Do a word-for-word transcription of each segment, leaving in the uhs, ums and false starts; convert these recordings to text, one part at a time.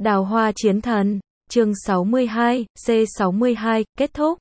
Đào hoa chiến thần, chương sáu mươi hai, C sáu mươi hai, kết thúc.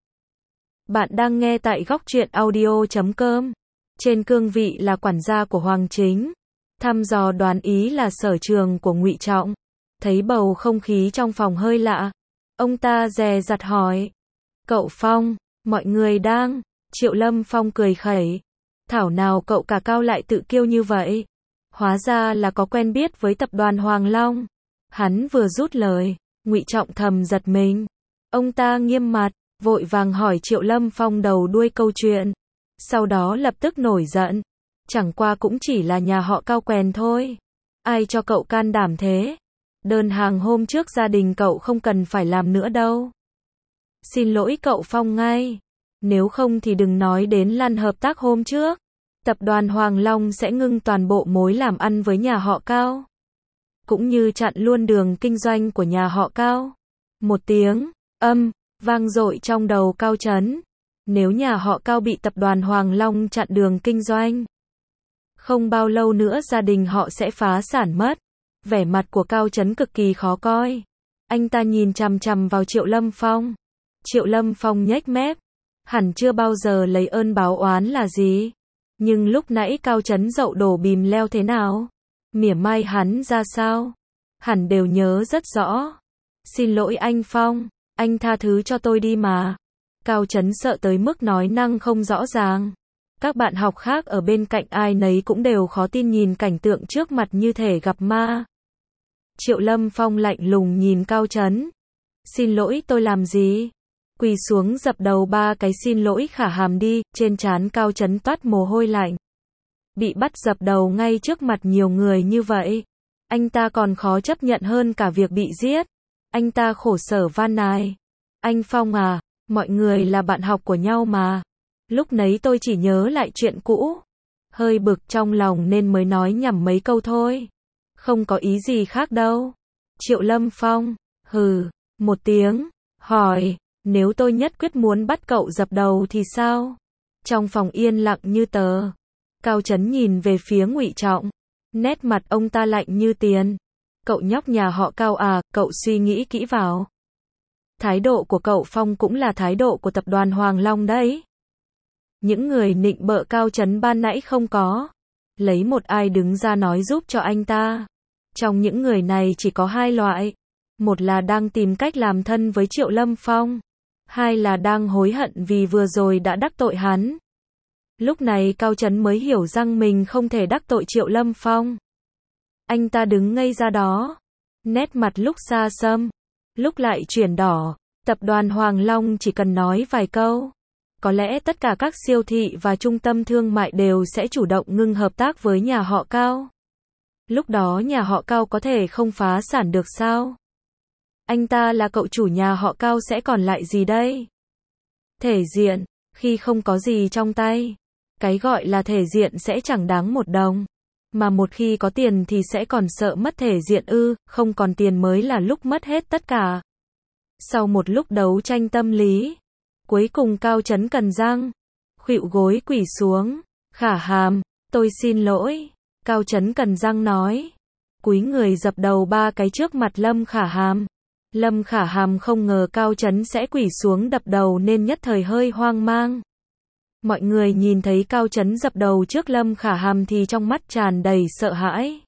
Bạn đang nghe tại góc truyện audio chấm com. Trên cương vị là quản gia của Hoàng Chính, thăm dò đoán ý là sở trường của Ngụy Trọng. Thấy bầu không khí trong phòng hơi lạ, ông ta dè dặt hỏi: "Cậu Phong, mọi người đang?" Triệu Lâm Phong cười khẩy: "Thảo nào cậu cả Cao lại tự kiêu như vậy? Hóa ra là có quen biết với tập đoàn Hoàng Long." Hắn vừa rút lời, Ngụy Trọng thầm giật mình. Ông ta nghiêm mặt, vội vàng hỏi Triệu Lâm Phong đầu đuôi câu chuyện. Sau đó lập tức nổi giận. Chẳng qua cũng chỉ là nhà họ Cao quèn thôi. Ai cho cậu can đảm thế? Đơn hàng hôm trước gia đình cậu không cần phải làm nữa đâu. Xin lỗi cậu Phong ngay. Nếu không thì đừng nói đến lần hợp tác hôm trước. Tập đoàn Hoàng Long sẽ ngưng toàn bộ mối làm ăn với nhà họ Cao, cũng như chặn luôn đường kinh doanh của nhà họ Cao. Một tiếng âm vang dội trong đầu Cao Chấn. Nếu nhà họ Cao bị tập đoàn Hoàng Long chặn đường kinh doanh, không bao lâu nữa gia đình họ sẽ phá sản mất. Vẻ mặt của Cao Chấn cực kỳ khó coi. Anh ta nhìn chằm chằm vào Triệu Lâm Phong. Triệu Lâm Phong nhếch mép. Hẳn chưa bao giờ lấy ơn báo oán là gì. Nhưng lúc nãy Cao Chấn dậu đổ bìm leo thế nào, mỉa mai hắn ra sao, hẳn đều nhớ rất rõ. "Xin lỗi anh Phong, anh tha thứ cho tôi đi mà." Cao Chấn sợ tới mức nói năng không rõ ràng. Các bạn học khác ở bên cạnh ai nấy cũng đều khó tin nhìn cảnh tượng trước mặt như thể gặp ma. Triệu Lâm Phong lạnh lùng nhìn Cao Chấn. "Xin lỗi tôi làm gì?" Quỳ xuống dập đầu ba cái xin lỗi khả hàm đi. Trên trán Cao Chấn toát mồ hôi lạnh. Bị bắt dập đầu ngay trước mặt nhiều người như vậy, anh ta còn khó chấp nhận hơn cả việc bị giết. Anh ta khổ sở van nài: "Anh Phong à, mọi người là bạn học của nhau mà. Lúc nấy tôi chỉ nhớ lại chuyện cũ, hơi bực trong lòng nên mới nói nhảm mấy câu thôi. Không có ý gì khác đâu." Triệu Lâm Phong hừ một tiếng, hỏi: "Nếu tôi nhất quyết muốn bắt cậu dập đầu thì sao?" Trong phòng yên lặng như tờ. Cao Chấn nhìn về phía Ngụy Trọng. Nét mặt ông ta lạnh như tiền. "Cậu nhóc nhà họ Cao à, cậu suy nghĩ kỹ vào. Thái độ của cậu Phong cũng là thái độ của tập đoàn Hoàng Long đấy." Những người nịnh bợ Cao Chấn ban nãy không có lấy một ai đứng ra nói giúp cho anh ta. Trong những người này chỉ có hai loại. Một là đang tìm cách làm thân với Triệu Lâm Phong. Hai là đang hối hận vì vừa rồi đã đắc tội hắn. Lúc này Cao Chấn mới hiểu rằng mình không thể đắc tội Triệu Lâm Phong. Anh ta đứng ngây ra đó. Nét mặt lúc xa xăm, lúc lại chuyển đỏ. Tập đoàn Hoàng Long chỉ cần nói vài câu, có lẽ tất cả các siêu thị và trung tâm thương mại đều sẽ chủ động ngưng hợp tác với nhà họ Cao. Lúc đó nhà họ Cao có thể không phá sản được sao? Anh ta là cậu chủ nhà họ Cao sẽ còn lại gì đây? Thể diện, khi không có gì trong tay, cái gọi là thể diện sẽ chẳng đáng một đồng. Mà một khi có tiền thì sẽ còn sợ mất thể diện ư, không còn tiền mới là lúc mất hết tất cả. Sau một lúc đấu tranh tâm lý, cuối cùng Cao Chấn cắn răng, khuỵu gối quỳ xuống. "Khả hàm, tôi xin lỗi." Cao Chấn cắn răng nói. Cúi người dập đầu ba cái trước mặt Lâm Khả Hàm. Lâm Khả Hàm không ngờ Cao Chấn sẽ quỳ xuống đập đầu nên nhất thời hơi hoang mang. Mọi người nhìn thấy Cao Chấn dập đầu trước Lâm Khả Hàm thì trong mắt tràn đầy sợ hãi.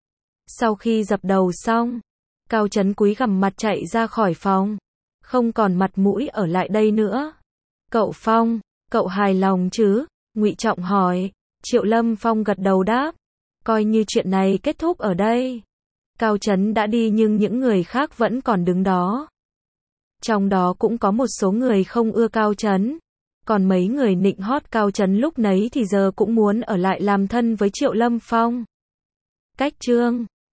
Sau khi dập đầu xong, Cao Chấn cúi gằm mặt chạy ra khỏi phòng, không còn mặt mũi ở lại đây nữa. "Cậu Phong, cậu hài lòng chứ?" Ngụy Trọng hỏi. Triệu Lâm Phong gật đầu đáp: "Coi như chuyện này kết thúc ở đây." Cao Chấn đã đi nhưng những người khác vẫn còn đứng đó. Trong đó cũng có một số người không ưa Cao Chấn. Còn mấy người nịnh hót Cao Chấn lúc nấy thì giờ cũng muốn ở lại làm thân với Triệu Lâm Phong. Cách chương